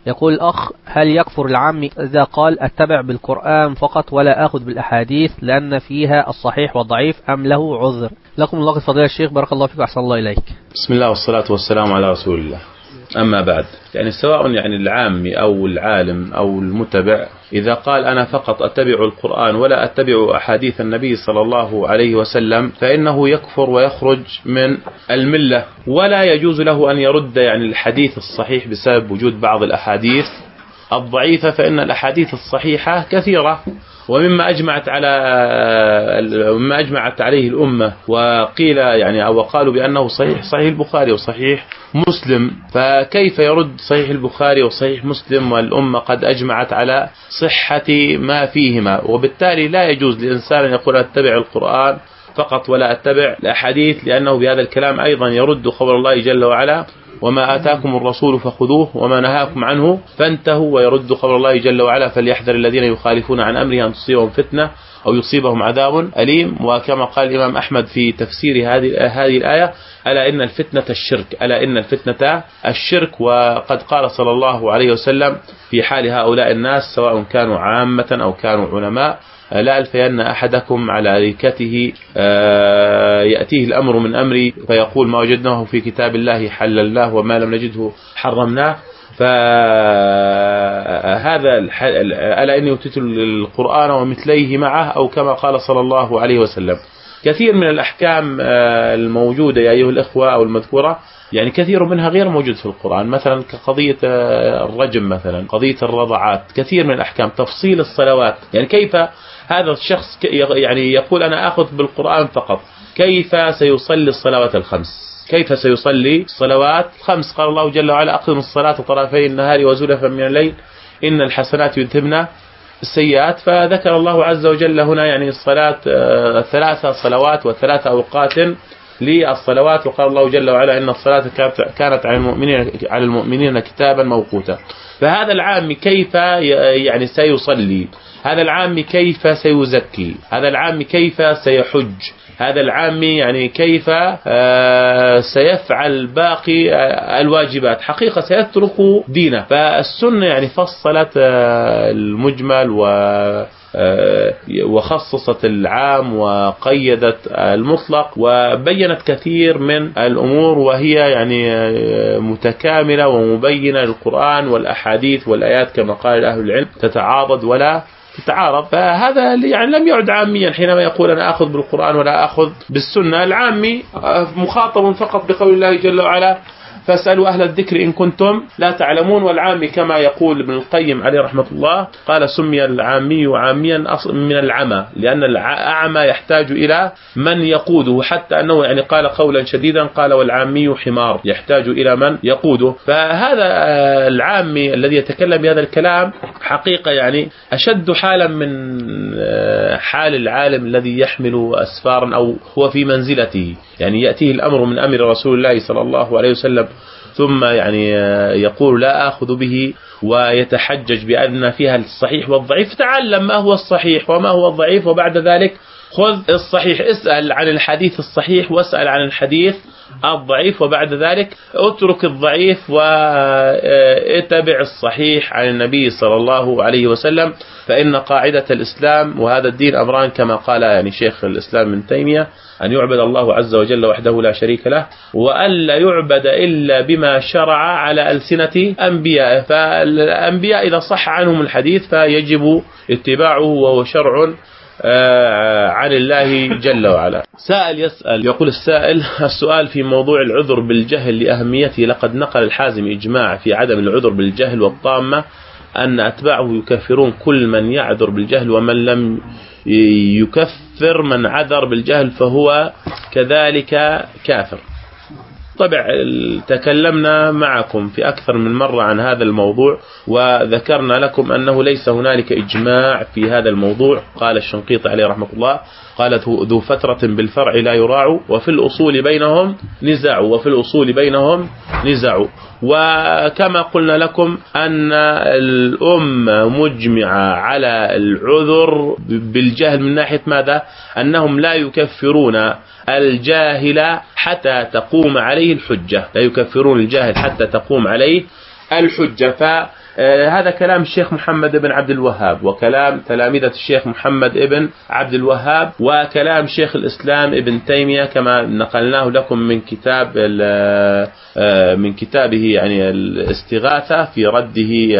يقول الأخ: هل يكفر العام إذا قال أتبع بالقرآن فقط ولا أخذ بالأحاديث لأن فيها الصحيح والضعيف، أم له عذر؟ لكم الله فضيلة الشيخ، بارك الله فيك وأحسن الله إليك. بسم الله والصلاة والسلام على رسول الله. أما بعد، يعني سواء يعني العامي أو العالم أو المتبع، إذا قال أنا فقط أتبع القرآن ولا أتبع أحاديث النبي صلى الله عليه وسلم فإنه يكفر ويخرج من الملة، ولا يجوز له أن يرد يعني الحديث الصحيح بسبب وجود بعض الأحاديث الضعيفة، فإن الأحاديث الصحيحة كثيرة، ومما أجمعت عليه الأمة، وقيل يعني أو قالوا بأنه صحيح البخاري وصحيح مسلم، فكيف يرد صحيح البخاري وصحيح مسلم والأمة قد أجمعت على صحة ما فيهما؟ وبالتالي لا يجوز لإنسان أن يقول أتبع القرآن فقط ولا أتبع الأحاديث، لأنه بهذا الكلام أيضا يرد خبر الله جل وعلا: وما آتاكم الرسول فخذوه وما نهاكم عنه فانتهوا، ويرد خبر الله جل وعلا: فليحذر الذين يخالفون عن أمره أن تصيبهم فتنة أو يصيبهم عذاب أليم. وكما قال الإمام أحمد في تفسير هذه الآية: ألا إن الفتنة الشرك، ألا إن الفتنة الشرك. وقد قال صلى الله عليه وسلم في حال هؤلاء الناس سواء كانوا عامة أو كانوا علماء: لا ألفين أحدكم على أريكته يأتيه الأمر من أمري فيقول ما وجدناه في كتاب الله حللناه وما لم نجده حرمناه. فهذا ألا إني أوتيت القرآن ومثليه معه، أو كما قال صلى الله عليه وسلم. كثير من الأحكام الموجودة يا أيها الإخوة أو المذكورة، يعني كثير منها غير موجود في القرآن، مثلا كقضية الرجم، مثلا قضية الرضعات، كثير من الأحكام، تفصيل الصلوات. يعني كيف هذا الشخص يعني يقول أنا أخذ بالقرآن فقط، كيف سيصلي الصلوات الخمس؟ كيف سيصلي الصلوات الخمس؟ قال الله جل وعلا: أقم الصلاة طرفي النهار وزلفا من الليل إن الحسنات يذهبن السيئات. فذكر الله عز وجل هنا يعني الصلاة 3 صلوات و3 أوقات للصلوات، وقال الله جل وعلا: إن الصلاة كانت على المؤمنين كتابا موقوتا. فهذا العام كيف يعني سيصلي؟ هذا العام كيف سيزكي؟ هذا العام كيف سيحج؟ هذا العام يعني كيف سيفعل باقي الواجبات؟ حقيقة سيترك دينه. فالسنة يعني فصلت المجمل وخصصت العام وقيدت المطلق، وبينت كثير من الأمور، وهي يعني متكاملة ومبينة للقرآن والأحاديث والآيات، كما قال أهل العلم: تتعاضد ولا تتعارض. فهذا يعني لم يعد عاميا حينما يقول أنا أخذ بالقرآن ولا أخذ بالسنة. العامي مخاطب فقط بقول الله جل وعلا: فاسألوا أهل الذكر إن كنتم لا تعلمون. والعامي كما يقول ابن القيم عليه رحمة الله قال: سمي العامي عاميا من العمى، لأن الأعمى يحتاج إلى من يقوده، حتى أنه يعني قال قولا شديدا، قال: والعامي حمار يحتاج إلى من يقوده. فهذا العامي الذي يتكلم بهذا الكلام حقيقة يعني أشد حالا من حال العالم الذي يحمل أسفارا أو هو في منزلته، يعني يأتيه الأمر من أمر رسول الله صلى الله عليه وسلم ثم يعني يقول لا آخذ به، ويتحجج بأن فيها الصحيح والضعيف. تعلم ما هو الصحيح وما هو الضعيف، وبعد ذلك خذ الصحيح، اسأل عن الحديث الصحيح واسأل عن الحديث الضعيف، وبعد ذلك اترك الضعيف واتبع الصحيح عن النبي صلى الله عليه وسلم. فإن قاعدة الإسلام وهذا الدين أمران، كما قال يعني شيخ الإسلام ابن تيمية: أن يعبد الله عز وجل وحده لا شريك له، وأن لا يعبد إلا بما شرع على ألسنة أنبيائه. فالأنبياء إذا صح عنهم الحديث فيجب اتباعه، وهو شرع عن الله جل وعلا. سائل يسأل، يقول السائل: السؤال في موضوع العذر بالجهل لأهميته. لقد نقل الحازم إجماع في عدم العذر بالجهل، والطامة أن أتباعه يكفرون كل من يعذر بالجهل، ومن لم يكفر من عذر بالجهل فهو كذلك كافر. طبعا تكلمنا معكم في أكثر من مرة عن هذا الموضوع، وذكرنا لكم أنه ليس هنالك إجماع في هذا الموضوع. قال الشنقيطي عليه رحمة الله: قالت ذو فترة بالفرع لا يراع، وفي الأصول بينهم نزاع، وفي الأصول بينهم نزاع. وكما قلنا لكم أن الأمة مجمعة على العذر بالجهل من ناحية ماذا؟ أنهم لا يكفرون الجاهل حتى تقوم عليه الحجة، لا يكفرون الجاهل حتى تقوم عليه الحجة. هذا كلام الشيخ محمد بن عبد الوهاب، وكلام تلامذة الشيخ محمد بن عبد الوهاب، وكلام شيخ الإسلام ابن تيمية كما نقلناه لكم من كتابه يعني الاستغاثة في رده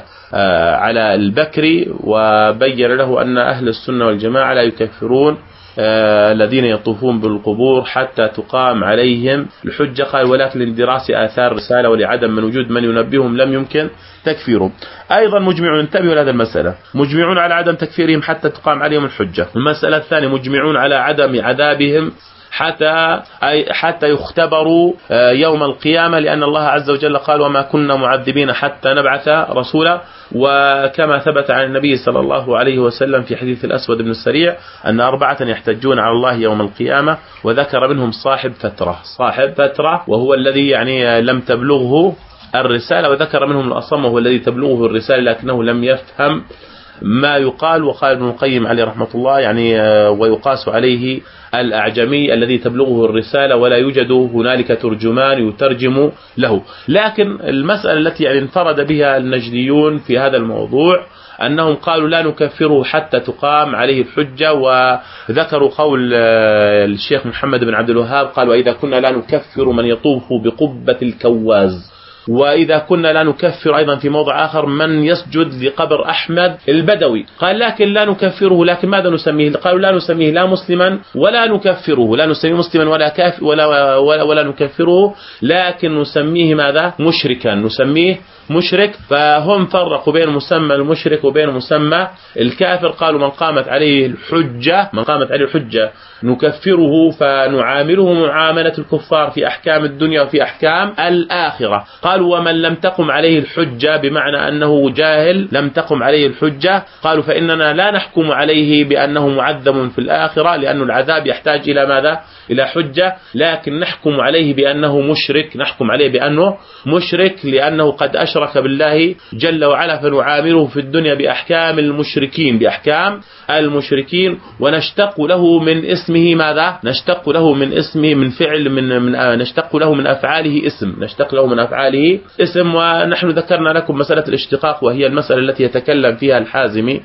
على البكري، وبين له أن أهل السنة والجماعة لا يكفرون الذين يطوفون بالقبور حتى تقام عليهم الحجة. قال ولكن لدراسة آثار الرسالة ولعدم من وجود من ينبههم لم يمكن تكفيرهم. أيضا مجمعون، انتبهوا لهذه المسألة، مجمعون على عدم تكفيرهم حتى تقام عليهم الحجة. المسألة الثانية مجمعون على عدم عذابهم حتى يختبروا يوم القيامة، لأن الله عز وجل قال وما كنا معذبين حتى نبعث رسولا. وكما ثبت عن النبي صلى الله عليه وسلم في حديث الأسود بن السريع أن 4 يحتجون على الله يوم القيامة، وذكر منهم صاحب فترة وهو الذي يعني لم تبلغه الرسالة، وذكر منهم الأصم وهو الذي تبلغه الرسالة لكنه لم يفهم ما يقال. وقال ابن القيم عليه رحمة الله يعني ويقاس عليه الأعجمي الذي تبلغه الرسالة ولا يوجد هنالك ترجمان يترجم له. لكن المسألة التي يعني انفرد بها النجديون في هذا الموضوع أنهم قالوا لا نكفره حتى تقام عليه الحجة، وذكروا قول الشيخ محمد بن عبد الوهاب قال وإذا كنا لا نكفر من يطوف بقبة الكواز، وإذا كنا لا نكفر أيضا في موضع آخر من يسجد لقبر أحمد البدوي. قال لكن لا نكفره، لكن ماذا نسميه؟ قالوا لا نسميه لا مسلما ولا نكفره، لا نسميه مسلما ولا كافر ولا نكفره، لكن نسميه ماذا؟ مشركا، نسميه مشرك. فهم فرقوا بين مسمى المشرك وبين مسمى الكافر. قالوا من قامت عليه الحجة نكفره فنعامله معاملة الكفار في أحكام الدنيا وفي أحكام الآخرة. قالوا ومن لم تقم عليه الحجة بمعنى أنه جاهل لم تقم عليه الحجة، قالوا فإننا لا نحكم عليه بأنه معذب في الآخرة لأن العذاب يحتاج إلى ماذا؟ إلى حجة، لكن نحكم عليه بأنه مشرك لأنه قد أشرك بالله جل وعلا، فنعامله في الدنيا بأحكام المشركين ونشتق له من اسمه ماذا؟ نشتق له من اسمه من فعل نشتق له من أفعاله اسم. ونحن ذكرنا لكم مسألة الاشتقاق، وهي المسألة التي يتكلم فيها الحازمي،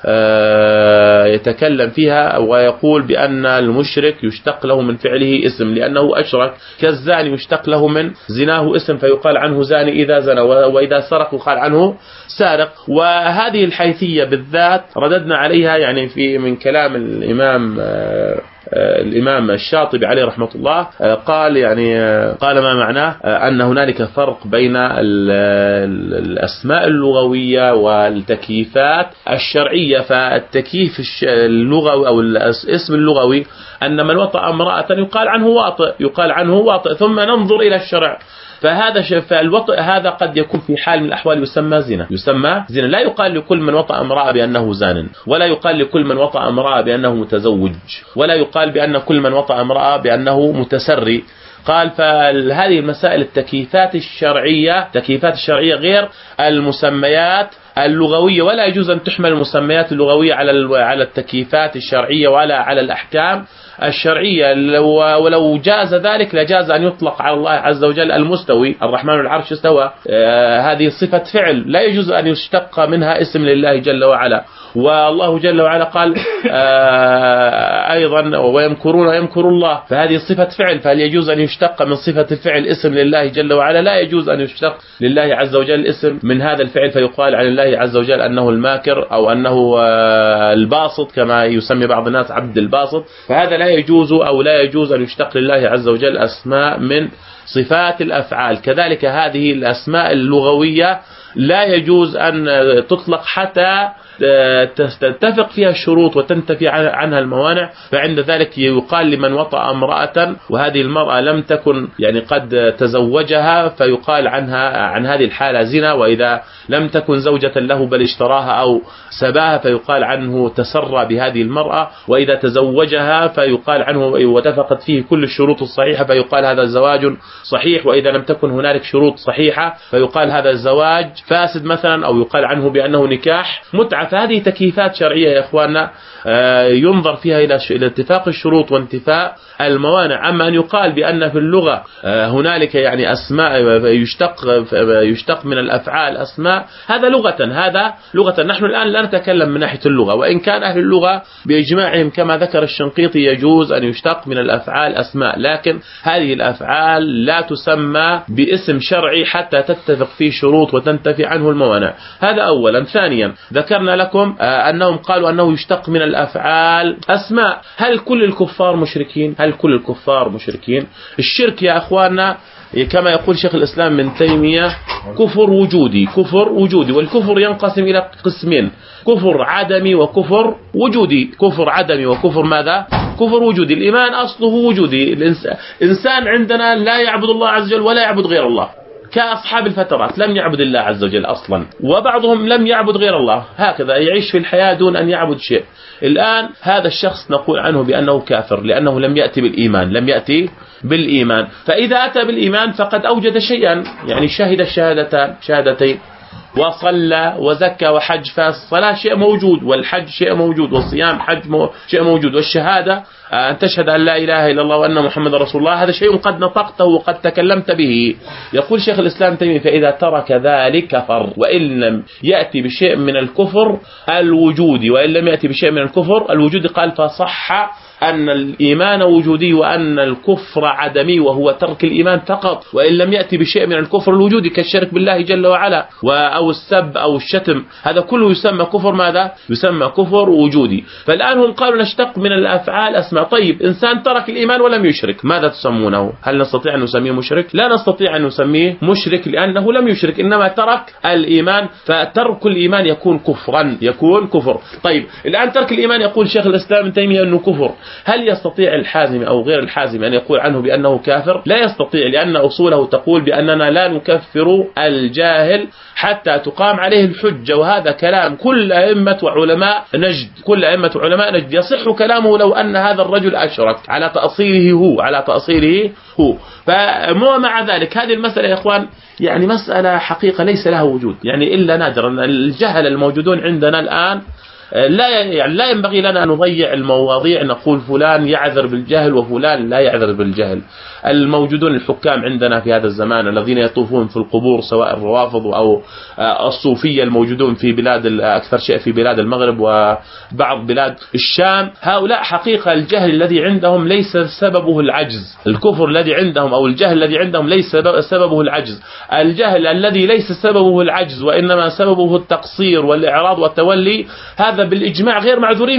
يتكلم فيها ويقول بأن المشرك يشتق له من فعله اسم لأنه أشرك، كالزاني يشتق له من زناه اسم فيقال عنه زاني إذا زنى، وإذا سرق يقال عنه سارق. وهذه الحيثية بالذات رددنا عليها يعني من كلام الإمام الشاطبي عليه رحمة الله. قال ما معناه أن هنالك فرق بين الأسماء اللغوية والتكييفات الشرعية. فالتكييف اللغوي أو الاسم اللغوي أن من وطأ امرأة يقال عنه واطئ ثم ننظر إلى الشرع. فالوطئ هذا قد يكون في حال من الأحوال يسمى زنا. لا يقال لكل من وطأ امرأة بأنه زان، ولا يقال لكل من وطأ امرأة بأنه متزوج، ولا يقال بأن كل من وطأ امرأة بأنه متسري. قال فهذه المسائل التكييفات الشرعية غير المسميات اللغوية، ولا يجوز أن تحمل المسميات اللغوية على التكييفات الشرعية ولا على الأحكام الشرعية. ولو جاز ذلك لجاز أن يطلق على الله عز وجل المستوي، الرحمن العرش استوى، هذه صفة فعل لا يجوز أن يشتق منها اسم لله جل وعلا. والله جل وعلا قال أيضا ويمكر الله، فهذه صفة فعل، فهل يجوز أن يشتق من صفة الفعل اسم لله جل وعلا؟ لا يجوز أن يشتق لله عز وجل اسم من هذا الفعل فيقال عن الله عز وجل أنه الماكر أو أنه الباسط كما يسمي بعض الناس عبد الباسط. فهذا لا يجوز أن يشتق لله عز وجل أسماء من صفات الأفعال. كذلك هذه الأسماء اللغوية لا يجوز أن تطلق حتى تتفق فيها الشروط وتنتفي عنها الموانع. فعند ذلك يقال لمن وطأ امرأة وهذه المرأة لم تكن يعني قد تزوجها فيقال عن هذه الحالة زنا، وإذا لم تكن زوجة له بل اشتراها أو سباها فيقال عنه تسرى بهذه المرأة، وإذا تزوجها فيقال عنه واتفقت فيه كل الشروط الصحيحة فيقال هذا زواج صحيح، وإذا لم تكن هنالك شروط صحيحة فيقال هذا الزواج فاسد مثلا، أو يقال عنه بأنه نكاح متعة. فهذه تكييفات شرعية يا إخواننا ينظر فيها إلى اتفاق الشروط وانتفاء الموانع. أما أن يقال بأن في اللغة هنالك يعني أسماء يشتق من الأفعال أسماء، هذا لغة. نحن الآن لا نتكلم من ناحية اللغة، وإن كان أهل اللغة بإجماعهم كما ذكر الشنقيطي يجوز أن يشتق من الأفعال أسماء، لكن هذه الأفعال لا تسمى باسم شرعي حتى تتفق فيه شروط وتنتفي عنه الموانع. هذا أولا. ثانيا ذكرنا لكم أنهم قالوا أنه يشتق من الأفعال أسماء. هل كل الكفار مشركين؟ هل كل الكفار مشركين؟ الشرك يا أخواننا كما يقول شيخ الإسلام من تيمية كفر وجودي، والكفر ينقسم إلى قسمين: كفر عدمي وكفر وجودي. كفر عدمي وكفر ماذا؟ كفر وجودي. الإيمان أصله وجودي. الإنسان عندنا لا يعبد الله عز وجل ولا يعبد غير الله، كأصحاب الفترات لم يعبد الله عز وجل أصلا، وبعضهم لم يعبد غير الله، هكذا يعيش في الحياة دون أن يعبد شيء. الآن هذا الشخص نقول عنه بأنه كافر لأنه لم يأتي بالإيمان. فإذا أتى بالإيمان فقد أوجد شيئا، يعني شهد شهادتين وصلى وزكى وحج. فالصلاة شيء موجود، والحج شيء موجود، والصيام شيء موجود، والشهادة أن تشهد أن لا إله إلا الله وأن محمد رسول الله هذا شيء قد نطقته وقد تكلمت به. يقول شيخ الإسلام تيمية فإذا ترك ذلك كفر، وإن لم يأتي بشيء من الكفر الوجودي، وإن لم يأتي بشيء من الكفر الوجودي قال فصح أن الإيمان وجودي وأن الكفر عدمي وهو ترك الإيمان فقط، وإن لم يأتي بشيء من الكفر الوجودي كالشرك بالله جل وعلا أو السب أو الشتم، هذا كله يسمى كفر ماذا؟ يسمى كفر وجودي. فالآن هم قالوا نشتق من الأفعال أسماء. طيب إنسان ترك الإيمان ولم يشرك ماذا تسمونه؟ هل نستطيع أن نسميه مشرك؟ لا نستطيع أن نسميه مشرك لأنه لم يشرك، إنما ترك الإيمان. فترك الإيمان يكون كفرا، يكون كفر. طيب الآن ترك الإيمان يقول شيخ الإسلام ابن تيمية أنه كفر، هل يستطيع الحازم أو غير الحازم أن يقول عنه بأنه كافر؟ لا يستطيع، لأن أصوله تقول بأننا لا نكفر الجاهل حتى تقام عليه الحجة. وهذا كلام كل أئمة وعلماء نجد، يصح كلامه لو أن هذا الرجل أشرك على تأصيله هو. فمع ذلك هذه المسألة يا إخوان يعني مسألة حقيقة ليس لها وجود، يعني إلا نادرا. الجهل الموجودون عندنا الآن لا ينبغي لنا أن نضيع المواضيع نقول فلان يعذر بالجهل وفلان لا يعذر بالجهل. الموجودون الحكام عندنا في هذا الزمان الذين يطوفون في القبور سواء الروافض أو الصوفية الموجودون في بلاد أكثر شيء في بلاد المغرب وبعض بلاد الشام، هؤلاء حقيقة الجهل الذي عندهم ليس سببه العجز. الكفر الذي عندهم أو الجهل الذي عندهم ليس سببه العجز. الجهل الذي ليس سببه العجز وإنما سببه التقصير والإعراض والتولي، هذا بالإجماع غير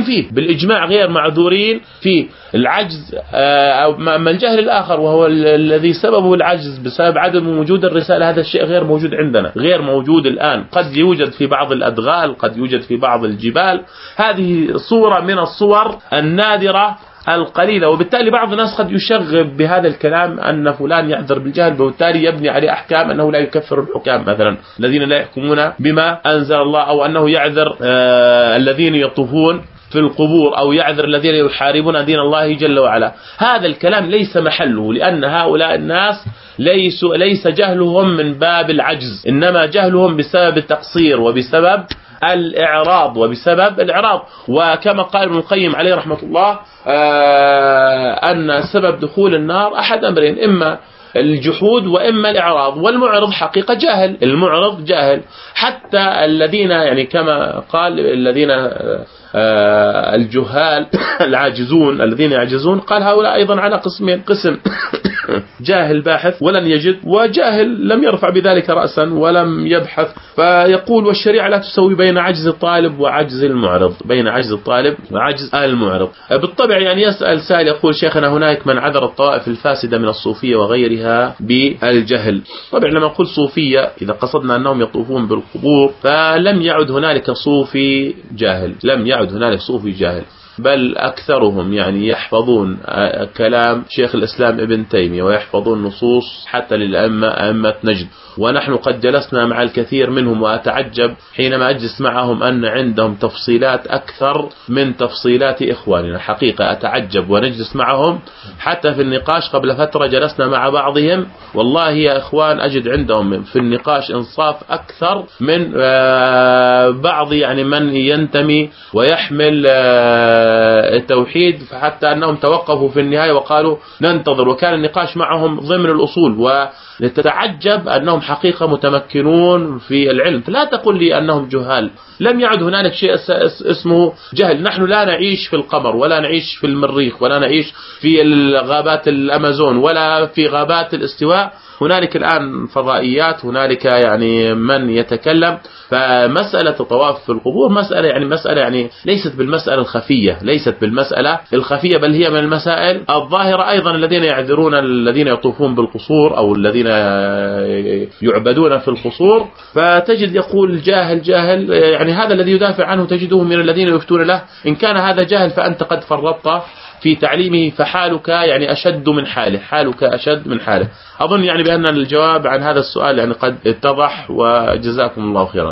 معذورين فيه. العجز أما الجهل الآخر وهو الذي سببه العجز بسبب عدم وجود الرسالة، هذا الشيء غير موجود عندنا، غير موجود الآن. قد يوجد في بعض الأدغال، قد يوجد في بعض الجبال، هذه صورة من الصور النادرة القليلة. وبالتالي بعض الناس قد يشغب بهذا الكلام أن فلان يعذر بالجهل، وبالتالي يبني عليه أحكام أنه لا يكفر الحكام مثلا الذين لا يحكمون بما أنزل الله، أو أنه يعذر الذين يطوفون في القبور، أو يعذر الذين يحاربون دين الله جل وعلا. هذا الكلام ليس محله، لأن هؤلاء الناس ليس جهلهم من باب العجز، إنما جهلهم بسبب التقصير وبسبب الإعراض وكما قال ابن القيم عليه رحمة الله أن سبب دخول النار أحد أمرين: إما الجحود وإما الإعراض. والمعرض حقيقة جاهل، المعرض جاهل. حتى الذين يعني كما قال الذين الجهال العاجزون الذين يعجزون، قال هؤلاء أيضا على قسمين: قسم جاهل باحث ولن يجد، وجاهل لم يرفع بذلك رأسا ولم يبحث. فيقول والشريعة لا تسوي بين عجز الطالب وعجز المعرض، بالطبع يعني يسأل سائل يقول شيخنا هناك من عذر الطوائف الفاسدة من الصوفية وغيرها بالجهل. طبعا لما نقول صوفية إذا قصدنا أنهم يطوفون بالقبور فلم يعد هنالك صوفي جاهل، بل أكثرهم يعني يحفظون كلام شيخ الإسلام ابن تيمية ويحفظون نصوص حتى للأئمة أئمة نجد. ونحن قد جلسنا مع الكثير منهم وأتعجب حينما أجلس معهم أن عندهم تفصيلات أكثر من تفصيلات إخواننا. حقيقة أتعجب ونجلس معهم حتى في النقاش. قبل فترة جلسنا مع بعضهم والله يا إخوان أجد عندهم في النقاش إنصاف أكثر من بعض يعني من ينتمي ويحمل التوحيد، فحتى أنهم توقفوا في النهاية وقالوا ننتظر، وكان النقاش معهم ضمن الأصول. ولتتعجب أنهم حقيقة متمكنون في العلم. فلا تقل لي أنهم جهال، لم يعد هنالك شيء اسمه جهل. نحن لا نعيش في القمر ولا نعيش في المريخ ولا نعيش في غابات الأمازون ولا في غابات الاستواء. هنالك الآن فضائيات، هنالك يعني من يتكلم. فمسألة الطواف في القبور مسألة يعني ليست بالمسألة الخفية، بل هي من المسائل الظاهرة. أيضا الذين يعذرون الذين يطوفون بالقصور أو الذين يعبدون في القصور، فتجد يقول جاهل يعني هذا الذي يدافع عنه تجده من الذين يفتون له. إن كان هذا جاهل فأنت قد فرطت في تعليمه، فحالك يعني أشد من حاله. أظن يعني بأن الجواب عن هذا السؤال يعني قد اتضح، وجزاكم الله خيرا.